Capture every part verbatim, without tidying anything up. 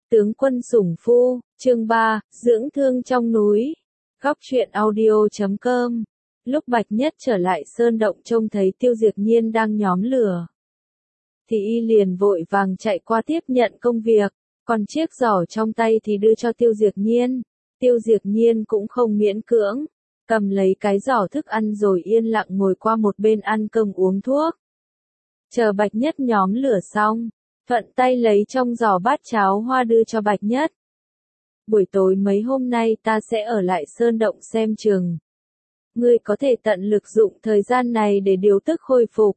Tướng quân sủng phu, chương ba, dưỡng thương trong núi. Góc truyện audio chấm com. Lúc Bạch Nhất trở lại sơn động trông thấy Tiêu Diệp Nhiên đang nhóm lửa, thì y liền vội vàng chạy qua tiếp nhận công việc, còn chiếc giỏ trong tay thì đưa cho Tiêu Diệp Nhiên. Tiêu Diệp Nhiên cũng không miễn cưỡng, cầm lấy cái giỏ thức ăn rồi yên lặng ngồi qua một bên ăn cơm uống thuốc. Chờ Bạch Nhất nhóm lửa xong, thuận tay lấy trong giỏ bát cháo hoa đưa cho Bạch Nhất. Buổi tối mấy hôm nay ta sẽ ở lại sơn động xem chừng. Ngươi có thể tận lực dụng thời gian này để điều tức khôi phục.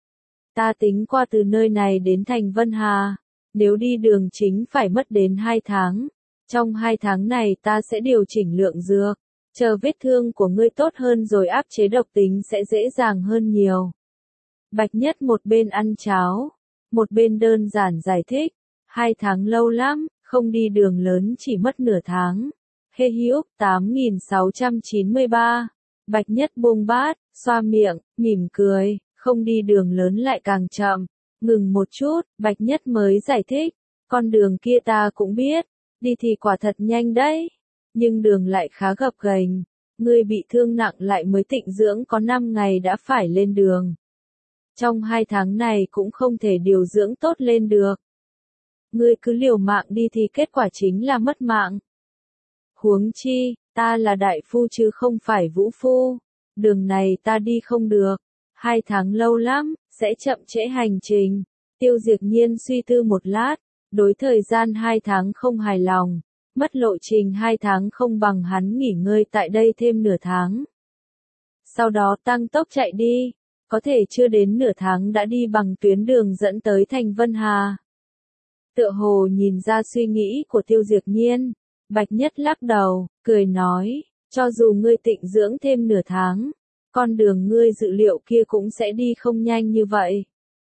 Ta tính qua từ nơi này đến thành Vân Hà, nếu đi đường chính phải mất đến hai tháng. Trong hai tháng này ta sẽ điều chỉnh lượng dược, chờ vết thương của ngươi tốt hơn rồi áp chế độc tính sẽ dễ dàng hơn nhiều. Bạch Nhất một bên ăn cháo, một bên đơn giản giải thích, hai tháng lâu lắm, không đi đường lớn chỉ mất nửa tháng. Hê Hữu tám nghìn sáu trăm chín mươi ba. Bạch Nhất buông bát, xoa miệng, mỉm cười, không đi đường lớn lại càng chậm. Ngừng một chút, Bạch Nhất mới giải thích, con đường kia ta cũng biết, đi thì quả thật nhanh đấy, nhưng đường lại khá gập ghềnh. Ngươi bị thương nặng lại mới tịnh dưỡng có năm ngày đã phải lên đường. Trong hai tháng này cũng không thể điều dưỡng tốt lên được. Ngươi cứ liều mạng đi thì kết quả chính là mất mạng. Huống chi, ta là đại phu chứ không phải vũ phu. Đường này ta đi không được. Hai tháng lâu lắm, sẽ chậm trễ hành trình. Tiêu Diệp Nhiên suy tư một lát, đối thời gian hai tháng không hài lòng. Mất lộ trình hai tháng không bằng hắn nghỉ ngơi tại đây thêm nửa tháng. Sau đó tăng tốc chạy đi. Có thể chưa đến nửa tháng đã đi bằng tuyến đường dẫn tới thành Vân Hà. Tựa hồ nhìn ra suy nghĩ của Tiêu Diệp Nhiên, Bạch Nhất lắc đầu, cười nói, cho dù ngươi tịnh dưỡng thêm nửa tháng, con đường ngươi dự liệu kia cũng sẽ đi không nhanh như vậy.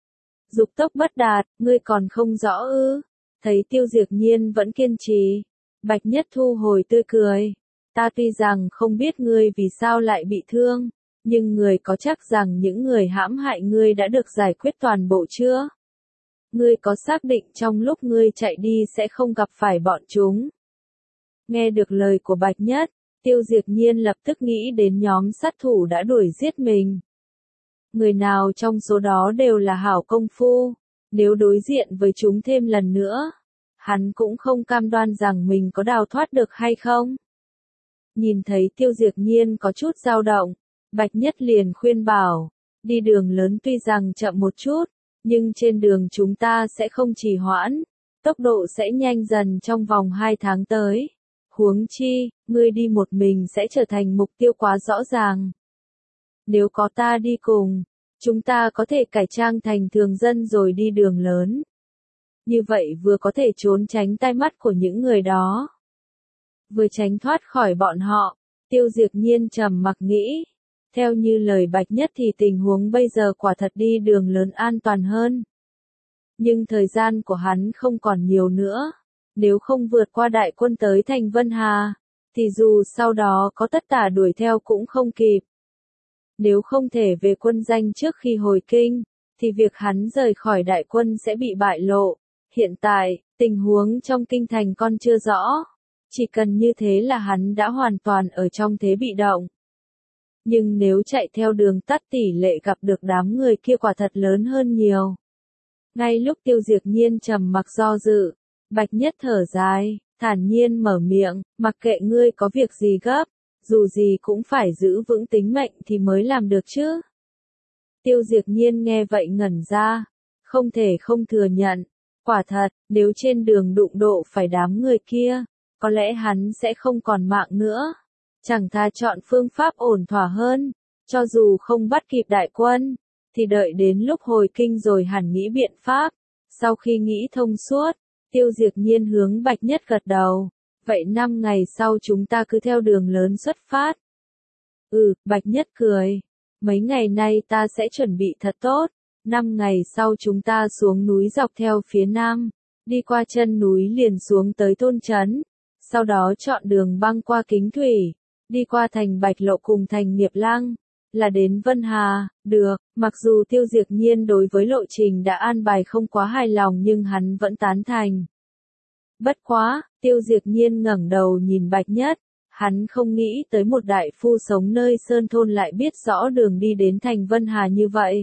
Dục tốc bất đạt, ngươi còn không rõ ư? Thấy Tiêu Diệp Nhiên vẫn kiên trì, Bạch Nhất thu hồi tươi cười, ta tuy rằng không biết ngươi vì sao lại bị thương, nhưng người có chắc rằng những người hãm hại ngươi đã được giải quyết toàn bộ chưa? Ngươi có xác định trong lúc ngươi chạy đi sẽ không gặp phải bọn chúng? Nghe được lời của Bạch Nhất, Tiêu Diệp Nhiên lập tức nghĩ đến nhóm sát thủ đã đuổi giết mình. Người nào trong số đó đều là hảo công phu, nếu đối diện với chúng thêm lần nữa, hắn cũng không cam đoan rằng mình có đào thoát được hay không. Nhìn thấy Tiêu Diệp Nhiên có chút dao động, Bạch Nhất liền khuyên bảo, đi đường lớn tuy rằng chậm một chút, nhưng trên đường chúng ta sẽ không trì hoãn, tốc độ sẽ nhanh dần trong vòng hai tháng tới. Huống chi, ngươi đi một mình sẽ trở thành mục tiêu quá rõ ràng. Nếu có ta đi cùng, chúng ta có thể cải trang thành thường dân rồi đi đường lớn. Như vậy vừa có thể trốn tránh tai mắt của những người đó, vừa tránh thoát khỏi bọn họ. Tiêu Diệp Nhiên trầm mặc nghĩ. Theo như lời Bạch Nhất thì tình huống bây giờ quả thật đi đường lớn an toàn hơn. Nhưng thời gian của hắn không còn nhiều nữa. Nếu không vượt qua đại quân tới thành Vân Hà, thì dù sau đó có tất tả đuổi theo cũng không kịp. Nếu không thể về quân danh trước khi hồi kinh, thì việc hắn rời khỏi đại quân sẽ bị bại lộ. Hiện tại, tình huống trong kinh thành còn chưa rõ. Chỉ cần như thế là hắn đã hoàn toàn ở trong thế bị động. Nhưng nếu chạy theo đường tắt tỷ lệ gặp được đám người kia quả thật lớn hơn nhiều. Ngay lúc Tiêu Diệp Nhiên trầm mặc do dự, Bạch Nhất thở dài, thản nhiên mở miệng, mặc kệ ngươi có việc gì gấp, dù gì cũng phải giữ vững tính mệnh thì mới làm được chứ. Tiêu Diệp Nhiên nghe vậy ngẩn ra, không thể không thừa nhận, quả thật, nếu trên đường đụng độ phải đám người kia, có lẽ hắn sẽ không còn mạng nữa. Chẳng thà chọn phương pháp ổn thỏa hơn, cho dù không bắt kịp đại quân, thì đợi đến lúc hồi kinh rồi hẳn nghĩ biện pháp. Sau khi nghĩ thông suốt, Tiêu Diệp Nhiên hướng Bạch Nhất gật đầu, vậy năm ngày sau chúng ta cứ theo đường lớn xuất phát. Ừ, Bạch Nhất cười, mấy ngày nay ta sẽ chuẩn bị thật tốt, năm ngày sau chúng ta xuống núi dọc theo phía nam, đi qua chân núi liền xuống tới thôn trấn, sau đó chọn đường băng qua Kính Thủy. Đi qua thành Bạch Lộ cùng thành Nghiệp Lăng, là đến Vân Hà. Được, mặc dù Tiêu Diệp Nhiên đối với lộ trình đã an bài không quá hài lòng nhưng hắn vẫn tán thành. Bất quá, Tiêu Diệp Nhiên ngẩng đầu nhìn Bạch Nhất, hắn không nghĩ tới một đại phu sống nơi sơn thôn lại biết rõ đường đi đến thành Vân Hà như vậy.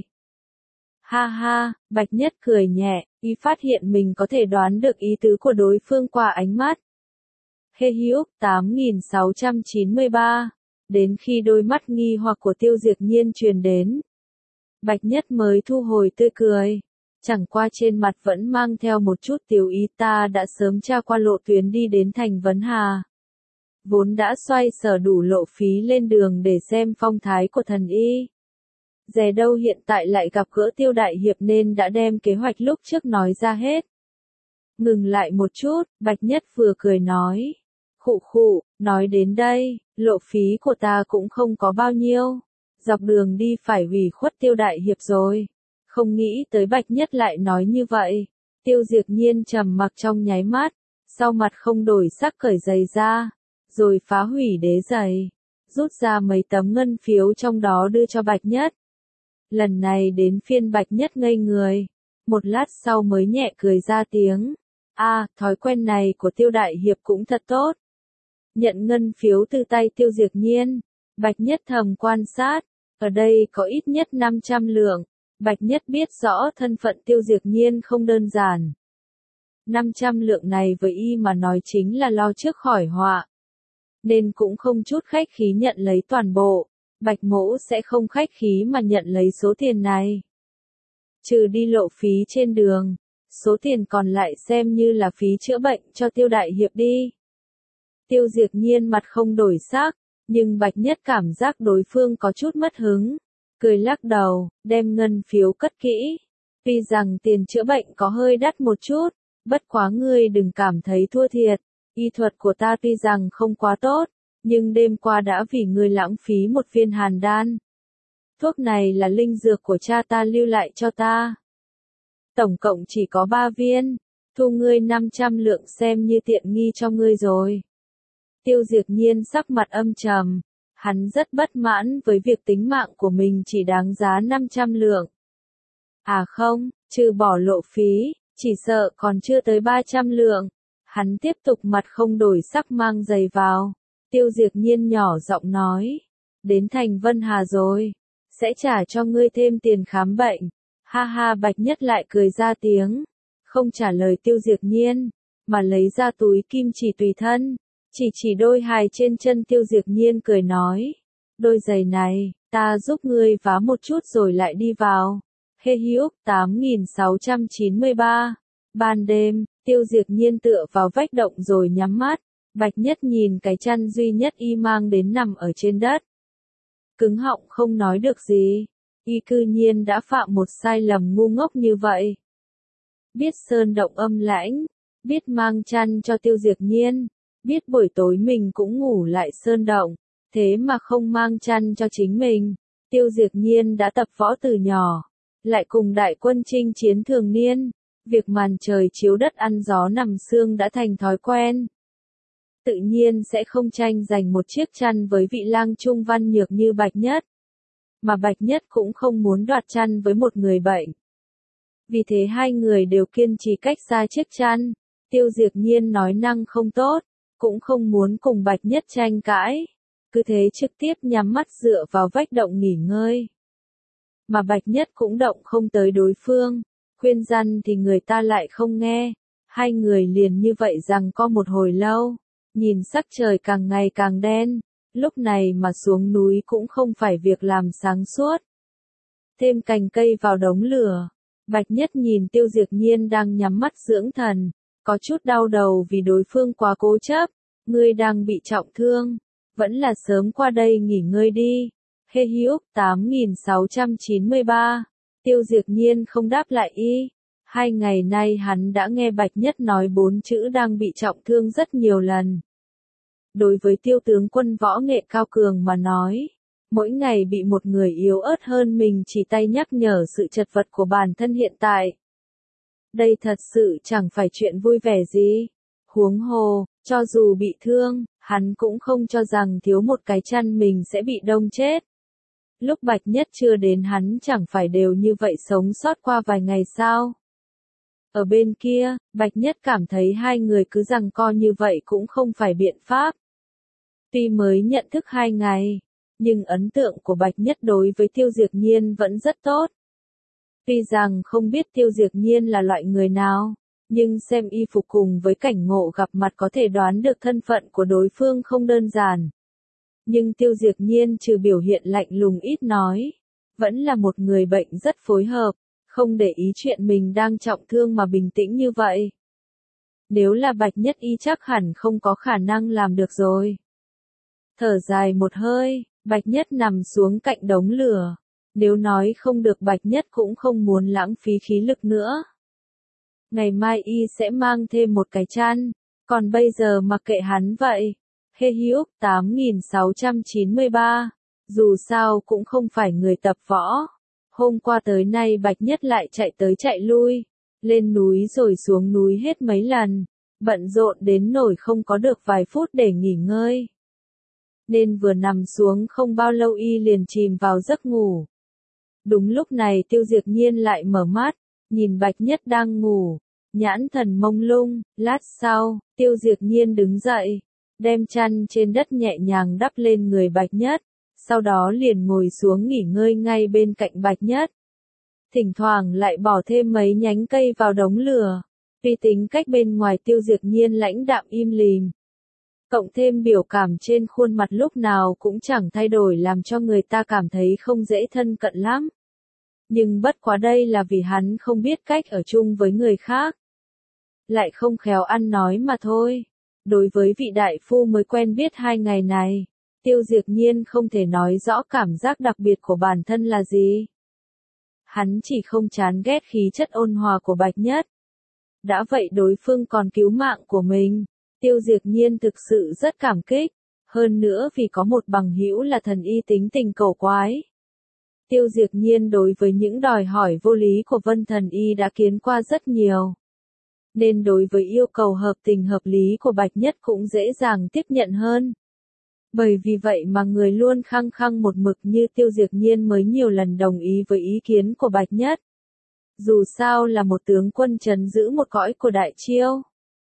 Ha ha, Bạch Nhất cười nhẹ, y phát hiện mình có thể đoán được ý tứ của đối phương qua ánh mắt. Hê Hữu, tám nghìn sáu trăm chín mươi ba. Đến khi đôi mắt nghi hoặc của Tiêu Diệp Nhiên truyền đến, Bạch Nhất mới thu hồi tươi cười. Chẳng qua trên mặt vẫn mang theo một chút tiểu ý, ta đã sớm tra qua lộ tuyến đi đến thành Vân Hà. Vốn đã xoay sở đủ lộ phí lên đường để xem phong thái của thần y. Dè đâu hiện tại lại gặp gỡ Tiêu đại hiệp nên đã đem kế hoạch lúc trước nói ra hết. Ngừng lại một chút, Bạch Nhất vừa cười nói. Khụ khụ, nói đến đây, lộ phí của ta cũng không có bao nhiêu. Dọc đường đi phải hủy khuất Tiêu đại hiệp rồi. Không nghĩ tới Bạch Nhất lại nói như vậy. Tiêu Diệp Nhiên trầm mặc trong nháy mắt, sau mặt không đổi sắc cởi giày ra, rồi phá hủy đế giày, rút ra mấy tấm ngân phiếu trong đó đưa cho Bạch Nhất. Lần này đến phiên Bạch Nhất ngây người, một lát sau mới nhẹ cười ra tiếng. A, à, thói quen này của Tiêu đại hiệp cũng thật tốt. Nhận ngân phiếu từ tay Tiêu Diệp Nhiên, Bạch Nhất thầm quan sát, ở đây có ít nhất năm trăm lượng. Bạch Nhất biết rõ thân phận Tiêu Diệp Nhiên không đơn giản. năm trăm lượng này với y mà nói chính là lo trước khỏi họa. Nên cũng không chút khách khí nhận lấy toàn bộ. Bạch Mỗ sẽ không khách khí mà nhận lấy số tiền này. Trừ đi lộ phí trên đường, số tiền còn lại xem như là phí chữa bệnh cho Tiêu đại hiệp đi. Tiêu Diệp Nhiên mặt không đổi sắc, nhưng Bạch Nhất cảm giác đối phương có chút mất hứng. Cười lắc đầu, đem ngân phiếu cất kỹ. Tuy rằng tiền chữa bệnh có hơi đắt một chút, bất quá ngươi đừng cảm thấy thua thiệt. Y thuật của ta tuy rằng không quá tốt, nhưng đêm qua đã vì ngươi lãng phí một viên hàn đan. Thuốc này là linh dược của cha ta lưu lại cho ta. Tổng cộng chỉ có ba viên, thu ngươi năm trăm lượng xem như tiện nghi cho ngươi rồi. Tiêu Diệp Nhiên sắc mặt âm trầm. Hắn rất bất mãn với việc tính mạng của mình chỉ đáng giá năm trăm lượng. À không, trừ bỏ lộ phí, chỉ sợ còn chưa tới ba trăm lượng. Hắn tiếp tục mặt không đổi sắc mang giày vào. Tiêu Diệp Nhiên nhỏ giọng nói. Đến thành Vân Hà rồi. Sẽ trả cho ngươi thêm tiền khám bệnh. Ha ha, Bạch Nhất lại cười ra tiếng. Không trả lời Tiêu Diệp Nhiên, mà lấy ra túi kim chỉ tùy thân. Chỉ chỉ đôi hài trên chân Tiêu Diệp Nhiên cười nói. Đôi giày này, ta giúp ngươi vá một chút rồi lại đi vào. Hê Hữu, tám nghìn sáu trăm chín mươi ba. Ban đêm, Tiêu Diệp Nhiên tựa vào vách động rồi nhắm mắt. Bạch Nhất nhìn cái chăn duy nhất y mang đến nằm ở trên đất. Cứng họng không nói được gì. Y cư nhiên đã phạm một sai lầm ngu ngốc như vậy. Biết sơn động âm lãnh, biết mang chăn cho Tiêu Diệp Nhiên. Biết buổi tối mình cũng ngủ lại sơn động, thế mà không mang chăn cho chính mình. Tiêu Diệp Nhiên đã tập võ từ nhỏ, lại cùng đại quân chinh chiến thường niên, việc màn trời chiếu đất ăn gió nằm sương đã thành thói quen. Tự nhiên sẽ không tranh giành một chiếc chăn với vị lang trung văn nhược như Bạch Nhất. Mà Bạch Nhất cũng không muốn đoạt chăn với một người bệnh. Vì thế hai người đều kiên trì cách xa chiếc chăn. Tiêu Diệp Nhiên nói năng không tốt, cũng không muốn cùng Bạch Nhất tranh cãi, cứ thế trực tiếp nhắm mắt dựa vào vách động nghỉ ngơi. Mà Bạch Nhất cũng động không tới đối phương, khuyên răn thì người ta lại không nghe, hai người liền như vậy rằng co một hồi lâu, nhìn sắc trời càng ngày càng đen, lúc này mà xuống núi cũng không phải việc làm sáng suốt. Thêm cành cây vào đống lửa, Bạch Nhất nhìn Tiêu Diệp Nhiên đang nhắm mắt dưỡng thần. Có chút đau đầu vì đối phương quá cố chấp, ngươi đang bị trọng thương, vẫn là sớm qua đây nghỉ ngơi đi. Hê Hữu, tám nghìn sáu trăm chín mươi ba. Tiêu Diệp Nhiên không đáp lại y. Hai ngày nay hắn đã nghe Bạch Nhất nói bốn chữ đang bị trọng thương rất nhiều lần. Đối với Tiêu tướng quân võ nghệ cao cường mà nói, mỗi ngày bị một người yếu ớt hơn mình chỉ tay nhắc nhở sự chật vật của bản thân hiện tại. Đây thật sự chẳng phải chuyện vui vẻ gì. Huống hồ, cho dù bị thương, hắn cũng không cho rằng thiếu một cái chăn mình sẽ bị đông chết. Lúc Bạch Nhất chưa đến hắn chẳng phải đều như vậy sống sót qua vài ngày sao. Ở bên kia, Bạch Nhất cảm thấy hai người cứ giằng co như vậy cũng không phải biện pháp. Tuy mới nhận thức hai ngày, nhưng ấn tượng của Bạch Nhất đối với Tiêu Diệp Nhiên vẫn rất tốt. Tuy rằng không biết Tiêu Diệp Nhiên là loại người nào, nhưng xem y phục cùng với cảnh ngộ gặp mặt có thể đoán được thân phận của đối phương không đơn giản. Nhưng Tiêu Diệp Nhiên trừ biểu hiện lạnh lùng ít nói, vẫn là một người bệnh rất phối hợp, không để ý chuyện mình đang trọng thương mà bình tĩnh như vậy. Nếu là Bạch Nhất y chắc hẳn không có khả năng làm được rồi. Thở dài một hơi, Bạch Nhất nằm xuống cạnh đống lửa. Nếu nói không được Bạch Nhất cũng không muốn lãng phí khí lực nữa. Ngày mai y sẽ mang thêm một cái chăn, còn bây giờ mặc kệ hắn vậy. Hê Hyuk tám nghìn sáu trăm chín mươi ba, dù sao cũng không phải người tập võ. Hôm qua tới nay Bạch Nhất lại chạy tới chạy lui, lên núi rồi xuống núi hết mấy lần, bận rộn đến nỗi không có được vài phút để nghỉ ngơi. Nên vừa nằm xuống không bao lâu y liền chìm vào giấc ngủ. Đúng lúc này Tiêu Diệp Nhiên lại mở mắt, nhìn Bạch Nhất đang ngủ, nhãn thần mông lung, lát sau, Tiêu Diệp Nhiên đứng dậy, đem chăn trên đất nhẹ nhàng đắp lên người Bạch Nhất, sau đó liền ngồi xuống nghỉ ngơi ngay bên cạnh Bạch Nhất. Thỉnh thoảng lại bỏ thêm mấy nhánh cây vào đống lửa, tuy tính cách bên ngoài Tiêu Diệp Nhiên lãnh đạm im lìm. Cộng thêm biểu cảm trên khuôn mặt lúc nào cũng chẳng thay đổi làm cho người ta cảm thấy không dễ thân cận lắm. Nhưng bất quá đây là vì hắn không biết cách ở chung với người khác. Lại không khéo ăn nói mà thôi. Đối với vị đại phu mới quen biết hai ngày này, Tiêu Diệp Nhiên không thể nói rõ cảm giác đặc biệt của bản thân là gì. Hắn chỉ không chán ghét khí chất ôn hòa của Bạch Nhất. Đã vậy đối phương còn cứu mạng của mình. Tiêu Diệp Nhiên thực sự rất cảm kích, hơn nữa vì có một bằng hữu là thần y tính tình cầu quái. Tiêu Diệp Nhiên đối với những đòi hỏi vô lý của Vân thần y đã kiến qua rất nhiều. Nên đối với yêu cầu hợp tình hợp lý của Bạch Nhất cũng dễ dàng tiếp nhận hơn. Bởi vì vậy mà người luôn khăng khăng một mực như Tiêu Diệp Nhiên mới nhiều lần đồng ý với ý kiến của Bạch Nhất. Dù sao là một tướng quân trấn giữ một cõi của Đại Chiêu.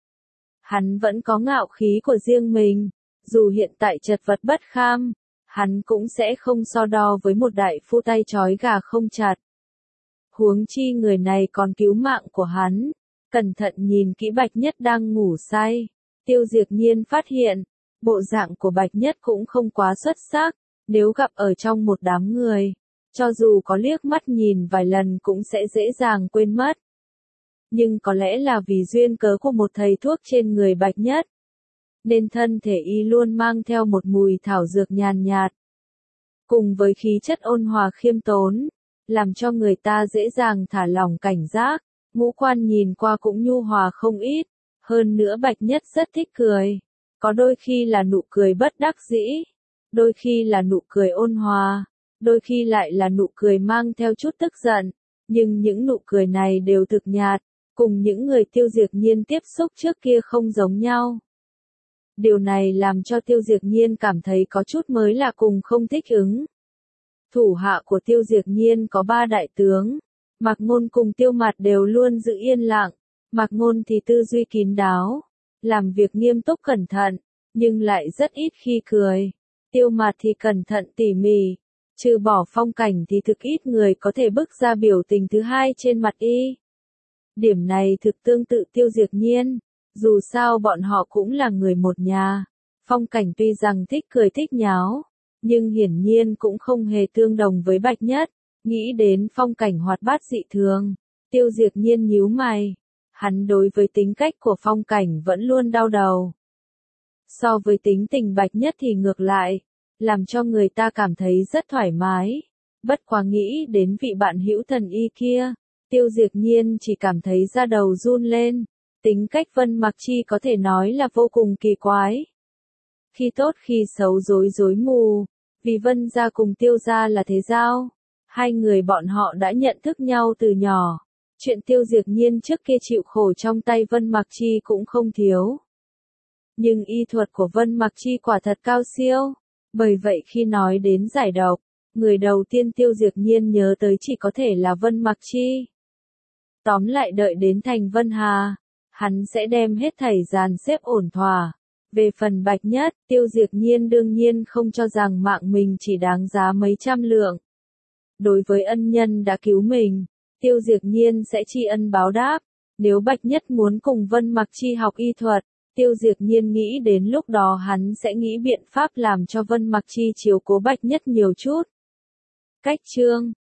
Hắn vẫn có ngạo khí của riêng mình, dù hiện tại chật vật bất kham, hắn cũng sẽ không so đo với một đại phu tay trói gà không chặt. Huống chi người này còn cứu mạng của hắn, cẩn thận nhìn kỹ Bạch Nhất đang ngủ say, Tiêu Diệp Nhiên phát hiện, bộ dạng của Bạch Nhất cũng không quá xuất sắc, nếu gặp ở trong một đám người, cho dù có liếc mắt nhìn vài lần cũng sẽ dễ dàng quên mất. Nhưng có lẽ là vì duyên cớ của một thầy thuốc trên người Bạch Nhất, nên thân thể y luôn mang theo một mùi thảo dược nhàn nhạt. Cùng với khí chất ôn hòa khiêm tốn, làm cho người ta dễ dàng thả lỏng cảnh giác, ngũ quan nhìn qua cũng nhu hòa không ít, hơn nữa Bạch Nhất rất thích cười. Có đôi khi là nụ cười bất đắc dĩ, đôi khi là nụ cười ôn hòa, đôi khi lại là nụ cười mang theo chút tức giận, nhưng những nụ cười này đều thực nhạt, cùng những người Tiêu Diệp Nhiên tiếp xúc trước kia không giống nhau. Điều này làm cho Tiêu Diệp Nhiên cảm thấy có chút mới lạ cùng không thích ứng. Thủ hạ của Tiêu Diệp Nhiên có ba đại tướng, Mạc Ngôn cùng Tiêu Mạt đều luôn giữ yên lặng, Mạc Ngôn thì tư duy kín đáo, làm việc nghiêm túc cẩn thận, nhưng lại rất ít khi cười. Tiêu Mạt thì cẩn thận tỉ mỉ, trừ bỏ Phong Cảnh thì thực ít người có thể bức ra biểu tình thứ hai trên mặt y. Điểm này thực tương tự Tiêu Diệp Nhiên, dù sao bọn họ cũng là người một nhà. Phong Cảnh tuy rằng thích cười thích nháo, nhưng hiển nhiên cũng không hề tương đồng với Bạch Nhất. Nghĩ đến Phong Cảnh hoạt bát dị thường, Tiêu Diệp Nhiên nhíu mày. Hắn đối với tính cách của Phong Cảnh vẫn luôn đau đầu. So với tính tình Bạch Nhất thì ngược lại, làm cho người ta cảm thấy rất thoải mái. Bất quá nghĩ đến vị bạn hữu thần y kia, Tiêu Diệp Nhiên chỉ cảm thấy da đầu run lên. Tính cách Vân Mặc Chi có thể nói là vô cùng kỳ quái. Khi tốt khi xấu rối rối mù, vì Vân gia cùng Tiêu gia là thế giao. Hai người bọn họ đã nhận thức nhau từ nhỏ. Chuyện Tiêu Diệp Nhiên trước kia chịu khổ trong tay Vân Mặc Chi cũng không thiếu. Nhưng y thuật của Vân Mặc Chi quả thật cao siêu. Bởi vậy khi nói đến giải độc, người đầu tiên Tiêu Diệp Nhiên nhớ tới chỉ có thể là Vân Mặc Chi. Tóm lại đợi đến thành Vân Hà, hắn sẽ đem hết thảy dàn xếp ổn thỏa. Về phần Bạch Nhất, Tiêu Diệp Nhiên đương nhiên không cho rằng mạng mình chỉ đáng giá mấy trăm lượng. Đối với ân nhân đã cứu mình, Tiêu Diệp Nhiên sẽ tri ân báo đáp. Nếu Bạch Nhất muốn cùng Vân Mặc Chi học y thuật, Tiêu Diệp Nhiên nghĩ đến lúc đó hắn sẽ nghĩ biện pháp làm cho Vân Mặc Chi chiếu cố Bạch Nhất nhiều chút. Cách chương